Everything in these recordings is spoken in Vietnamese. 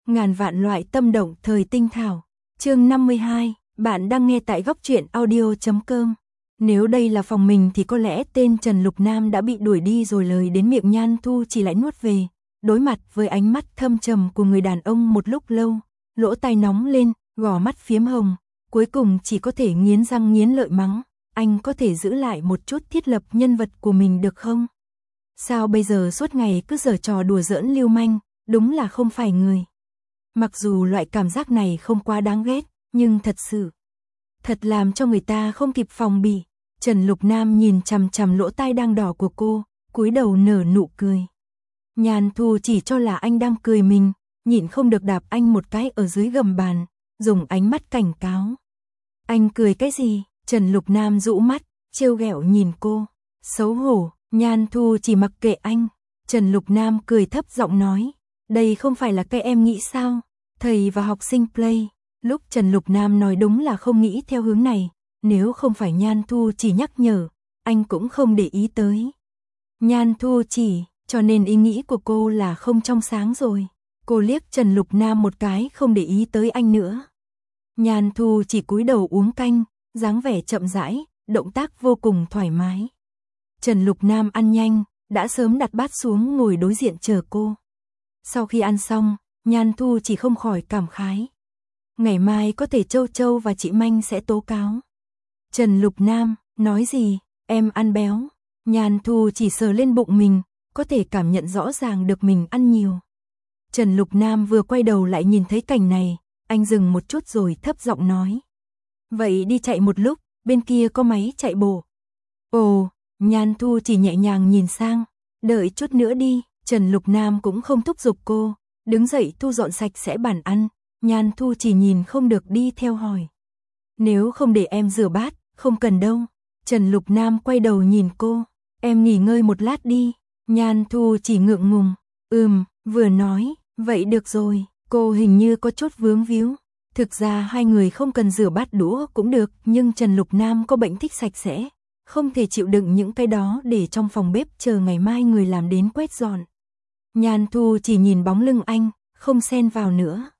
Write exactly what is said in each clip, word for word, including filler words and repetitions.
Ngàn vạn loại tâm động thời tinh thảo. Chương năm mươi hai, bạn đang nghe tại góc truyện audio chấm com. Nếu đây là phòng mình thì có lẽ tên Trần Lục Nam đã bị đuổi đi rồi, lời đến miệng Nhan Thu chỉ lại nuốt về. Đối mặt với ánh mắt thâm trầm của người đàn ông một lúc lâu, lỗ tai nóng lên, gò mắt phiếm hồng, cuối cùng chỉ có thể nghiến răng nghiến lợi mắng, anh có thể giữ lại một chút thiết lập nhân vật của mình được không? Sao bây giờ suốt ngày cứ giở trò đùa giỡn lưu manh, đúng là không phải người. Mặc dù loại cảm giác này không quá đáng ghét, nhưng thật sự, thật làm cho người ta không kịp phòng bị. Trần Lục Nam nhìn chằm chằm lỗ tai đang đỏ của cô, cúi đầu nở nụ cười. Nhan Thu chỉ cho là anh đang cười mình, nhịn không được đạp anh một cái ở dưới gầm bàn, dùng ánh mắt cảnh cáo. Anh cười cái gì? Trần Lục Nam rũ mắt, trêu ghẹo nhìn cô. Xấu hổ, Nhan Thu chỉ mặc kệ anh. Trần Lục Nam cười thấp giọng nói, đây không phải là cái em nghĩ sao? Thầy và học sinh play. Lúc Trần Lục Nam nói đúng là không nghĩ theo hướng này, nếu không phải Nhan Thu chỉ nhắc nhở, anh cũng không để ý tới. Nhan Thu chỉ, cho nên ý nghĩ của cô là không trong sáng rồi. Cô liếc Trần Lục Nam một cái, không để ý tới anh nữa. Nhan Thu chỉ cúi đầu uống canh, dáng vẻ chậm rãi, động tác vô cùng thoải mái. Trần Lục Nam ăn nhanh, đã sớm đặt bát xuống ngồi đối diện chờ cô. Sau khi ăn xong, Nhan Thu chỉ không khỏi cảm khái. Ngày mai có thể Châu Châu và chị Manh sẽ tố cáo. Trần Lục Nam, nói gì, em ăn béo. Nhan Thu chỉ sờ lên bụng mình, có thể cảm nhận rõ ràng được mình ăn nhiều. Trần Lục Nam vừa quay đầu lại nhìn thấy cảnh này, anh dừng một chút rồi thấp giọng nói. Vậy đi chạy một lúc, bên kia có máy chạy bộ. Ồ, Nhan Thu chỉ nhẹ nhàng nhìn sang, đợi chút nữa đi. Trần Lục Nam cũng không thúc giục cô, đứng dậy thu dọn sạch sẽ bàn ăn. Nhan Thu chỉ nhìn không được đi theo hỏi. Nếu không để em rửa bát, không cần đâu. Trần Lục Nam quay đầu nhìn cô, em nghỉ ngơi một lát đi. Nhan Thu chỉ ngượng ngùng, ừm, vừa nói, vậy được rồi. Cô hình như có chút vướng víu. Thực ra hai người không cần rửa bát đũa cũng được, nhưng Trần Lục Nam có bệnh thích sạch sẽ, không thể chịu đựng những cái đó để trong phòng bếp chờ ngày mai người làm đến quét dọn. Nhan Thu chỉ nhìn bóng lưng anh, không xen vào nữa.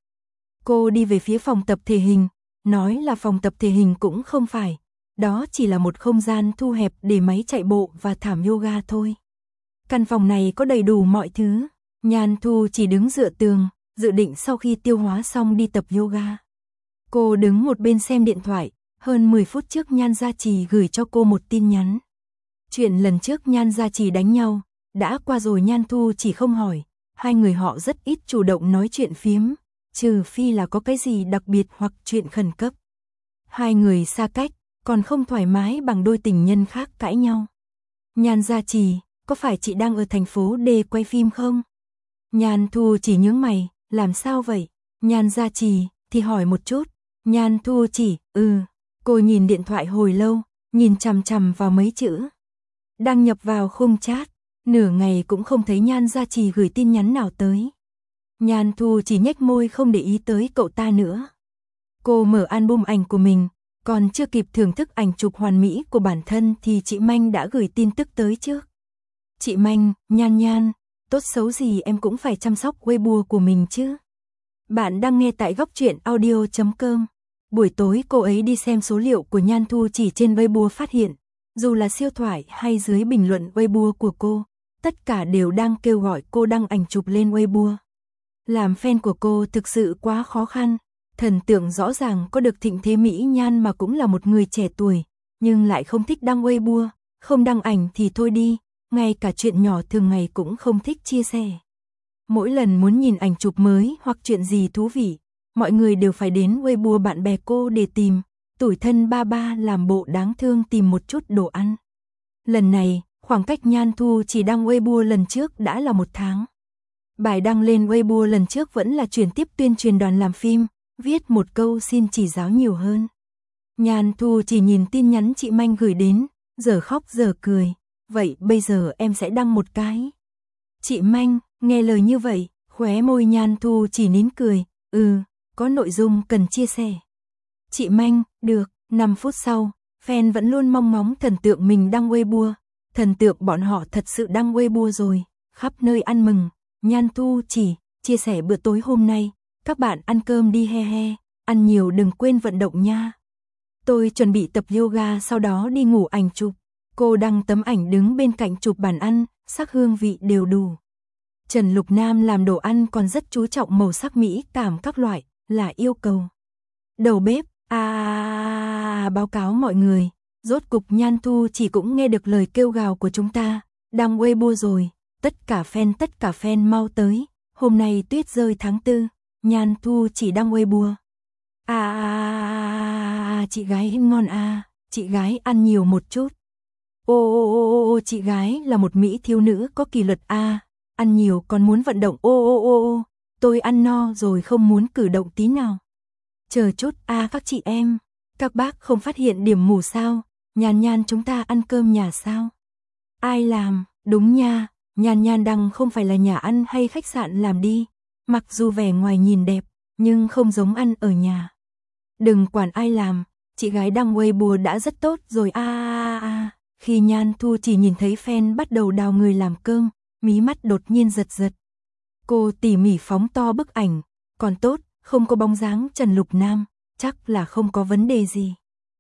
Cô đi về phía phòng tập thể hình, nói là phòng tập thể hình cũng không phải, đó chỉ là một không gian thu hẹp để máy chạy bộ và thảm yoga thôi. Căn phòng này có đầy đủ mọi thứ. Nhan Thu chỉ đứng dựa tường, dự định sau khi tiêu hóa xong đi tập yoga. Cô đứng một bên xem điện thoại, hơn mười phút trước Nhan Gia Trì gửi cho cô một tin nhắn. Chuyện lần trước Nhan Gia Trì đánh nhau, đã qua rồi. Nhan Thu chỉ không hỏi, hai người họ rất ít chủ động nói chuyện phiếm, trừ phi là có cái gì đặc biệt hoặc chuyện khẩn cấp. Hai người xa cách, còn không thoải mái bằng đôi tình nhân khác cãi nhau. Nhan Gia Trì, có phải chị đang ở thành phố D quay phim không? Nhan Thu chỉ nhướng mày, làm sao vậy? Nhan Gia Trì, thì hỏi một chút. Nhan Thu chỉ, ừ. Cô nhìn điện thoại hồi lâu, nhìn chằm chằm vào mấy chữ. Đăng nhập vào khung chat, nửa ngày cũng không thấy Nhan Gia Trì gửi tin nhắn nào tới. Nhan Thu chỉ nhếch môi không để ý tới cậu ta nữa. Cô mở album ảnh của mình, còn chưa kịp thưởng thức ảnh chụp hoàn mỹ của bản thân thì chị Manh đã gửi tin tức tới trước. Chị Manh, Nhan Nhan, tốt xấu gì em cũng phải chăm sóc Weibo của mình chứ. Bạn đang nghe tại góc truyện audio chấm com. Buổi tối cô ấy đi xem số liệu của Nhan Thu chỉ trên Weibo phát hiện, dù là siêu thoại hay dưới bình luận Weibo của cô, tất cả đều đang kêu gọi cô đăng ảnh chụp lên Weibo. Làm fan của cô thực sự quá khó khăn. Thần tượng rõ ràng có được thịnh thế mỹ nhan mà cũng là một người trẻ tuổi, nhưng lại không thích đăng Weibo, không đăng ảnh thì thôi đi, ngay cả chuyện nhỏ thường ngày cũng không thích chia sẻ. Mỗi lần muốn nhìn ảnh chụp mới hoặc chuyện gì thú vị, mọi người đều phải đến Weibo bạn bè cô để tìm, tủi thân ba ba làm bộ đáng thương tìm một chút đồ ăn. Lần này, khoảng cách Nhan Thu chỉ đăng Weibo lần trước đã là một tháng. Bài đăng lên Weibo lần trước vẫn là chuyển tiếp tuyên truyền đoàn làm phim, viết một câu xin chỉ giáo nhiều hơn. Nhan Thu chỉ nhìn tin nhắn chị Manh gửi đến, giờ khóc giờ cười. Vậy bây giờ em sẽ đăng một cái. Chị Manh, nghe lời như vậy, khóe môi Nhan Thu chỉ nín cười, ừ, có nội dung cần chia sẻ. Chị Manh, được. Năm phút sau, fan vẫn luôn mong ngóng thần tượng mình đăng Weibo. Thần tượng bọn họ thật sự đăng Weibo rồi, khắp nơi ăn mừng. Nhan Thu chỉ chia sẻ bữa tối hôm nay, Các bạn ăn cơm đi he he, ăn nhiều đừng quên vận động nha. Tôi chuẩn bị tập yoga sau đó đi ngủ. Ảnh chụp. Cô đăng tấm ảnh đứng bên cạnh chụp bàn ăn, sắc hương vị đều đủ. Trần Lục Nam làm đồ ăn còn rất chú trọng màu sắc mỹ cảm các loại, là yêu cầu. Đầu bếp, à, báo cáo mọi người, rốt cục Nhan Thu Chỉ cũng nghe được lời kêu gào của chúng ta, đăng Weibo rồi, tất cả fan tất cả fan mau tới, hôm nay tuyết rơi tháng tư, Nhan Thu Chỉ đăng Weibo. À, chị gái ngon à, chị gái ăn nhiều một chút. Ô ô ô ô chị gái là một mỹ thiếu nữ có kỷ luật a, ăn nhiều còn muốn vận động. Ô ô ô ô, tôi ăn no rồi không muốn cử động tí nào. Chờ chút a các chị em, các bác không phát hiện điểm mù sao? Nhan Nhan chúng ta ăn cơm nhà sao? Ai làm? Đúng nha, Nhan Nhan đăng không phải là nhà ăn hay khách sạn làm đi, mặc dù vẻ ngoài nhìn đẹp, nhưng không giống ăn ở nhà. Đừng quản ai làm, chị gái đăng Weibo đã rất tốt rồi a a a. Khi Nhan Thu Chỉ nhìn thấy fan bắt đầu đào người làm cơm, mí mắt đột nhiên giật giật. Cô tỉ mỉ phóng to bức ảnh, còn tốt, không có bóng dáng Trần Lục Nam, chắc là không có vấn đề gì.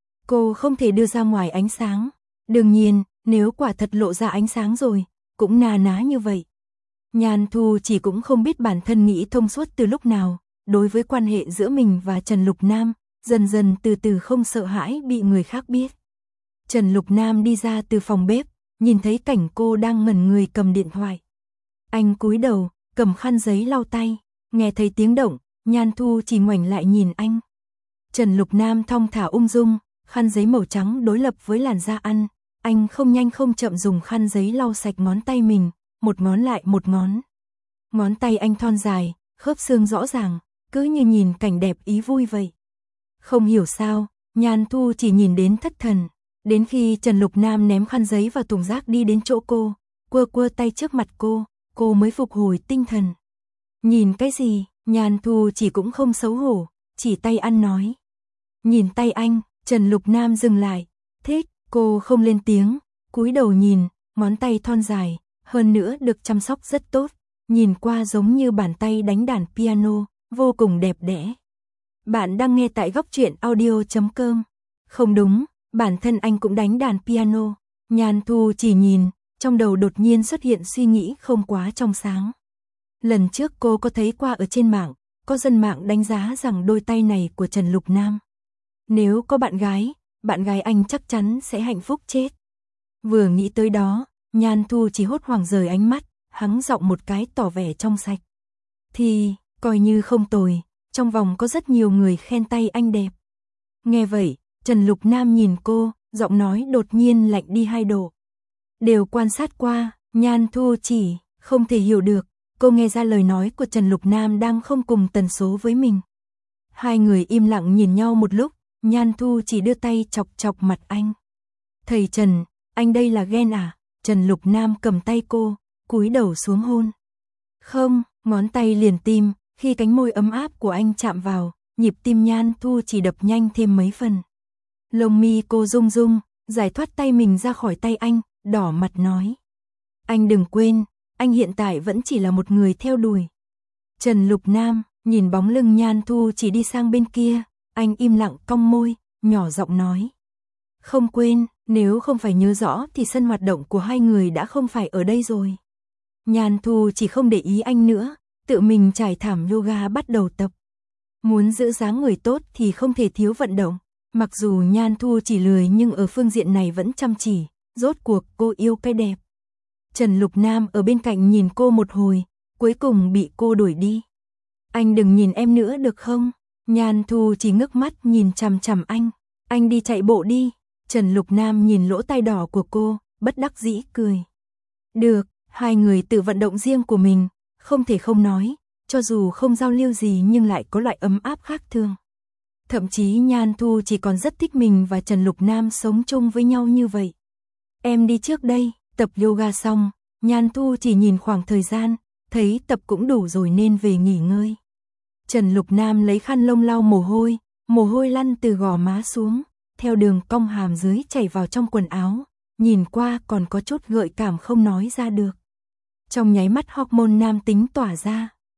Cô không thể đưa ra ngoài ánh sáng, đương nhiên, nếu quả thật lộ ra ánh sáng rồi, cũng na ná như vậy. Nhan Thu Chỉ cũng không biết bản thân nghĩ thông suốt từ lúc nào, đối với quan hệ giữa mình và Trần Lục Nam, dần dần từ từ không sợ hãi bị người khác biết. Trần Lục Nam đi ra từ phòng bếp, nhìn thấy cảnh cô đang ngẩn người cầm điện thoại. Anh cúi đầu, cầm khăn giấy lau tay, nghe thấy tiếng động, Nhan Thu Chỉ ngoảnh lại nhìn anh. Trần Lục Nam thong thả ung dung, khăn giấy màu trắng đối lập với làn da ăn, anh không nhanh không chậm dùng khăn giấy lau sạch ngón tay mình, một ngón lại một ngón. Ngón tay anh thon dài, khớp xương rõ ràng, cứ như nhìn cảnh đẹp ý vui vậy. Không hiểu sao, Nhan Thu Chỉ nhìn đến thất thần, đến khi Trần Lục Nam ném khăn giấy vào thùng rác đi đến chỗ cô, quơ quơ tay trước mặt cô, cô mới phục hồi tinh thần. Nhìn cái gì? Nhan Thu Chỉ cũng không xấu hổ, chỉ tay ăn nói. Nhìn tay anh, Trần Lục Nam dừng lại, thích, cô không lên tiếng, cúi đầu nhìn, ngón tay thon dài, hơn nữa được chăm sóc rất tốt, nhìn qua giống như bàn tay đánh đàn piano, vô cùng đẹp đẽ. Bạn đang nghe tại góc truyện audio chấm com. Không đúng, bản thân anh cũng đánh đàn piano. Nhan Thu Chỉ nhìn, trong đầu đột nhiên xuất hiện suy nghĩ không quá trong sáng. Lần trước cô có thấy qua ở trên mạng, có dân mạng đánh giá rằng đôi tay này của Trần Lục Nam. Nếu có bạn gái, bạn gái anh chắc chắn sẽ hạnh phúc chết. Vừa nghĩ tới đó, Nhan Thu Chỉ hốt hoảng rời ánh mắt, hắng giọng một cái tỏ vẻ trong sạch. Thì, coi như không tồi, trong vòng có rất nhiều người khen tay anh đẹp. Nghe vậy, Trần Lục Nam nhìn cô, giọng nói đột nhiên lạnh đi hai độ. Đều quan sát qua, Nhan Thu Chỉ không thể hiểu được, cô nghe ra lời nói của Trần Lục Nam đang không cùng tần số với mình. Hai người im lặng nhìn nhau một lúc, Nhan Thu Chỉ đưa tay chọc chọc mặt anh. Thầy Trần, anh đây là ghen à? Trần Lục Nam cầm tay cô, cúi đầu xuống hôn. Không, ngón tay liền tim, khi cánh môi ấm áp của anh chạm vào, nhịp tim Nhan Thu Chỉ đập nhanh thêm mấy phần. Lông mi cô rung rung, giải thoát tay mình ra khỏi tay anh, đỏ mặt nói. Anh đừng quên, anh hiện tại vẫn chỉ là một người theo đuổi. Trần Lục Nam, nhìn bóng lưng Nhan Thu Chỉ đi sang bên kia, anh im lặng cong môi, nhỏ giọng nói. Không quên, nếu không phải nhớ rõ thì sân hoạt động của hai người đã không phải ở đây rồi. Nhan Thu Chỉ không để ý anh nữa, tự mình trải thảm yoga bắt đầu tập. Muốn giữ dáng người tốt thì không thể thiếu vận động. Mặc dù Nhan Thu Chỉ lười nhưng ở phương diện này vẫn chăm chỉ, rốt cuộc cô yêu cái đẹp. Trần Lục Nam ở bên cạnh nhìn cô một hồi, cuối cùng bị cô đuổi đi. Anh đừng nhìn em nữa được không? Nhan Thu Chỉ ngước mắt nhìn chằm chằm anh. Anh đi chạy bộ đi. Trần Lục Nam nhìn lỗ tai đỏ của cô, bất đắc dĩ cười. Được, hai người tự vận động riêng của mình, không thể không nói, cho dù không giao lưu gì nhưng lại có loại ấm áp khác thường. Thậm chí Nhan Thu Chỉ còn rất thích mình và Trần Lục Nam sống chung với nhau như vậy. Em đi trước đây, tập yoga xong, Nhan Thu Chỉ nhìn khoảng thời gian, thấy tập cũng đủ rồi nên về nghỉ ngơi. Trần Lục Nam lấy khăn lông lau mồ hôi, mồ hôi lăn từ gò má xuống, theo đường cong hàm dưới chảy vào trong quần áo, nhìn qua còn có chút gợi cảm không nói ra được. Trong nháy mắt hormone nam tính tỏa ra,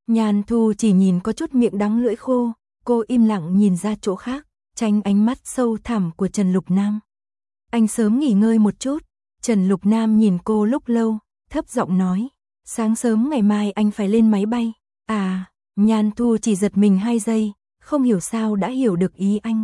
Nhan Thu chỉ nhìn có chút miệng đắng lưỡi khô, cô im lặng nhìn ra chỗ khác, tránh ánh mắt sâu thẳm của Trần Lục Nam. Anh sớm nghỉ ngơi một chút. Trần Lục Nam nhìn cô lúc lâu, thấp giọng nói, sáng sớm ngày mai anh phải lên máy bay. À, Nhan Thu chỉ giật mình hai giây, không hiểu sao đã hiểu được ý anh.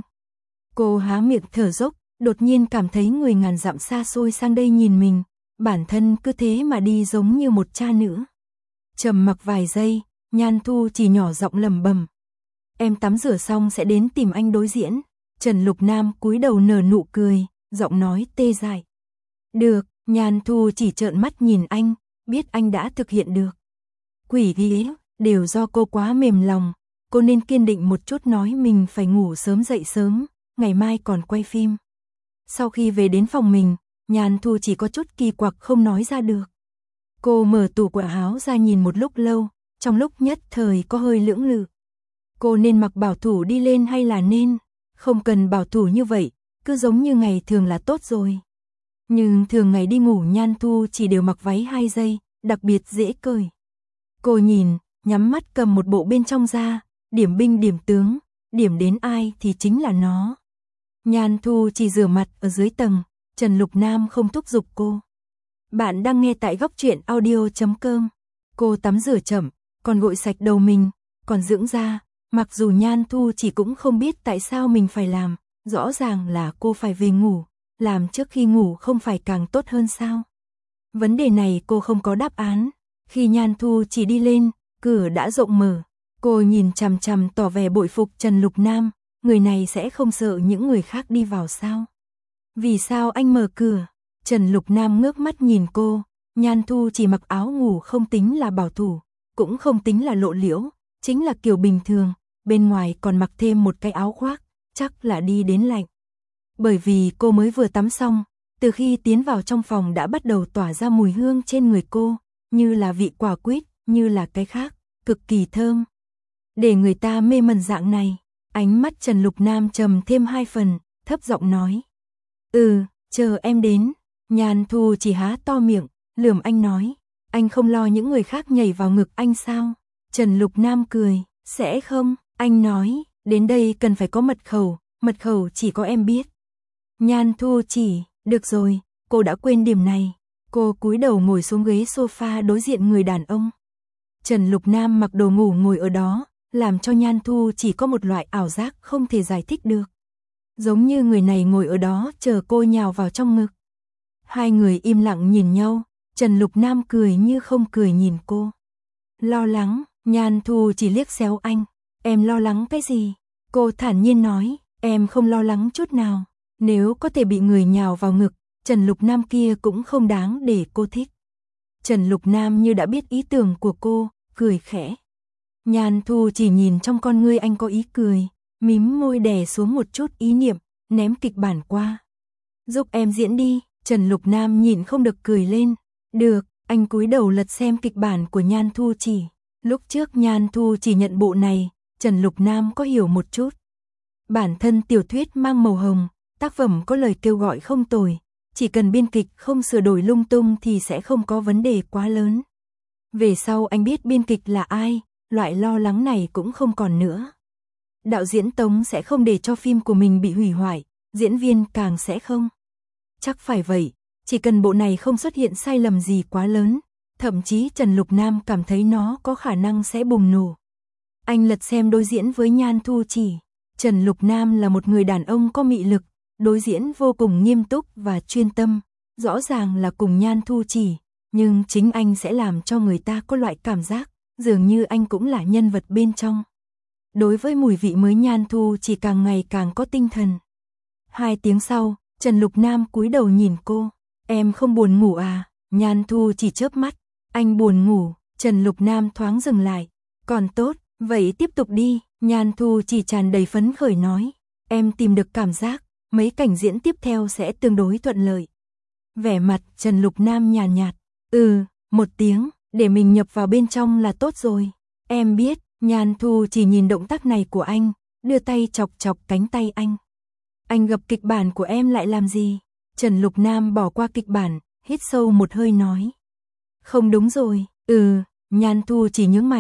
Cô há miệng thở dốc, đột nhiên cảm thấy người ngàn dặm xa xôi sang đây nhìn mình, bản thân cứ thế mà đi giống như một cha nữ. Trầm mặc vài giây, Nhan Thu chỉ nhỏ giọng lẩm bẩm, em tắm rửa xong sẽ đến tìm anh đối diễn. Trần Lục Nam cúi đầu nở nụ cười, giọng nói tê dại. Được, Nhan Thu chỉ trợn mắt nhìn anh, biết anh đã thực hiện được. Quỷ ghế, đều do cô quá mềm lòng, cô nên kiên định một chút nói mình phải ngủ sớm dậy sớm, ngày mai còn quay phim. Sau khi về đến phòng mình, Nhan Thu chỉ có chút kỳ quặc không nói ra được. Cô mở tủ quần áo ra nhìn một lúc lâu, trong lúc nhất thời có hơi lưỡng lự. Cô nên mặc bảo thủ đi lên hay là nên không cần bảo thủ như vậy, cứ giống như ngày thường là tốt rồi. Nhưng thường ngày đi ngủ Nhan Thu chỉ đều mặc váy hai giây, đặc biệt dễ cởi. Cô nhìn, nhắm mắt cầm một bộ bên trong ra, điểm binh điểm tướng, điểm đến ai thì chính là nó. Nhan Thu chỉ rửa mặt ở dưới tầng, Trần Lục Nam không thúc giục cô. Bạn đang nghe tại góc truyện audio chấm com. Cô tắm rửa chậm, còn gội sạch đầu mình, còn dưỡng da. Mặc dù Nhan Thu chỉ cũng không biết tại sao mình phải làm, rõ ràng là cô phải về ngủ, làm trước khi ngủ không phải càng tốt hơn sao? Vấn đề này cô không có đáp án. Khi Nhan Thu chỉ đi lên, cửa đã rộng mở. Cô nhìn chằm chằm tỏ vẻ bội phục Trần Lục Nam, người này sẽ không sợ những người khác đi vào sao? Vì sao anh mở cửa? Trần Lục Nam ngước mắt nhìn cô, Nhan Thu chỉ mặc áo ngủ không tính là bảo thủ, cũng không tính là lộ liễu, chính là kiểu bình thường, bên ngoài còn mặc thêm một cái áo khoác, chắc là đi đến lạnh. Bởi vì cô mới vừa tắm xong, từ khi tiến vào trong phòng đã bắt đầu tỏa ra mùi hương trên người cô, như là vị quả quýt, như là cái khác, cực kỳ thơm. Để người ta mê mẩn dạng này, ánh mắt Trần Lục Nam trầm thêm hai phần, thấp giọng nói. Ừ, chờ em đến. Nhan Thu chỉ há to miệng, lườm anh nói, anh không lo những người khác nhảy vào ngực anh sao? Trần Lục Nam cười, sẽ không, anh nói, đến đây cần phải có mật khẩu, mật khẩu chỉ có em biết. Nhan Thu chỉ, được rồi, cô đã quên điểm này. Cô cúi đầu ngồi xuống ghế sofa đối diện người đàn ông. Trần Lục Nam mặc đồ ngủ ngồi ở đó, làm cho Nhan Thu chỉ có một loại ảo giác không thể giải thích được. Giống như người này ngồi ở đó chờ cô nhào vào trong ngực. Hai người im lặng nhìn nhau, Trần Lục Nam cười như không cười nhìn cô. Lo lắng, Nhan Thu chỉ liếc xéo anh. Em lo lắng cái gì? Cô thản nhiên nói, em không lo lắng chút nào. Nếu có thể bị người nhào vào ngực, Trần Lục Nam kia cũng không đáng để cô thích. Trần Lục Nam như đã biết ý tưởng của cô, cười khẽ. Nhan Thu chỉ nhìn trong con ngươi anh có ý cười, mím môi đè xuống một chút ý niệm, ném kịch bản qua. Giúp em diễn đi. Trần Lục Nam nhịn không được cười lên. Được, anh cúi đầu lật xem kịch bản của Nhan Thu chỉ. Lúc trước Nhan Thu chỉ nhận bộ này, Trần Lục Nam có hiểu một chút. Bản thân tiểu thuyết mang màu hồng, tác phẩm có lời kêu gọi không tồi, chỉ cần biên kịch không sửa đổi lung tung thì sẽ không có vấn đề quá lớn. Về sau anh biết biên kịch là ai, loại lo lắng này cũng không còn nữa. Đạo diễn Tống sẽ không để cho phim của mình bị hủy hoại, diễn viên càng sẽ không. Chắc phải vậy, chỉ cần bộ này không xuất hiện sai lầm gì quá lớn, thậm chí Trần Lục Nam cảm thấy nó có khả năng sẽ bùng nổ. Anh lật xem đối diễn với Nhan Thu chỉ. Trần Lục Nam là một người đàn ông có mị lực, đối diễn vô cùng nghiêm túc và chuyên tâm, rõ ràng là cùng Nhan Thu chỉ, nhưng chính anh sẽ làm cho người ta có loại cảm giác, dường như anh cũng là nhân vật bên trong. Đối với mùi vị mới Nhan Thu chỉ càng ngày càng có tinh thần. Hai tiếng sau, Trần Lục Nam cúi đầu nhìn cô, em không buồn ngủ à? Nhan Thu chỉ chớp mắt, anh buồn ngủ. Trần Lục Nam thoáng dừng lại, còn tốt, vậy tiếp tục đi. Nhan Thu chỉ tràn đầy phấn khởi nói, em tìm được cảm giác, mấy cảnh diễn tiếp theo sẽ tương đối thuận lợi. Vẻ mặt Trần Lục Nam nhàn nhạt, ừ, một tiếng, để mình nhập vào bên trong là tốt rồi. Em biết. Nhan Thu chỉ nhìn động tác này của anh, đưa tay chọc chọc cánh tay anh. Anh gập kịch bản của em lại làm gì? Trần Lục Nam bỏ qua kịch bản, hít sâu một hơi nói. Không đúng rồi, ừ, Nhan Thu chỉ nhướng mày,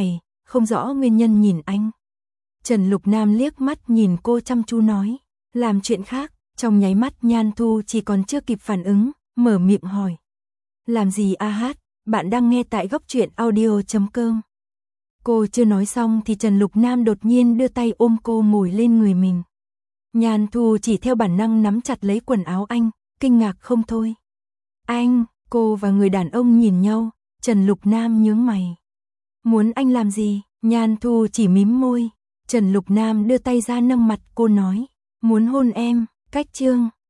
không rõ nguyên nhân nhìn anh. Trần Lục Nam liếc mắt nhìn cô chăm chú nói, làm chuyện khác, trong nháy mắt Nhan Thu chỉ còn chưa kịp phản ứng, mở miệng hỏi. Làm gì a hát, bạn đang nghe tại góc truyện audio chấm com. Cô chưa nói xong thì Trần Lục Nam đột nhiên đưa tay ôm cô ngồi lên người mình. Nhan Thu chỉ theo bản năng nắm chặt lấy quần áo anh, kinh ngạc không thôi. Anh, cô và người đàn ông nhìn nhau, Trần Lục Nam nhướng mày. Muốn anh làm gì? Nhan Thu chỉ mím môi. Trần Lục Nam đưa tay ra nâng mặt cô nói, muốn hôn em, cách chương.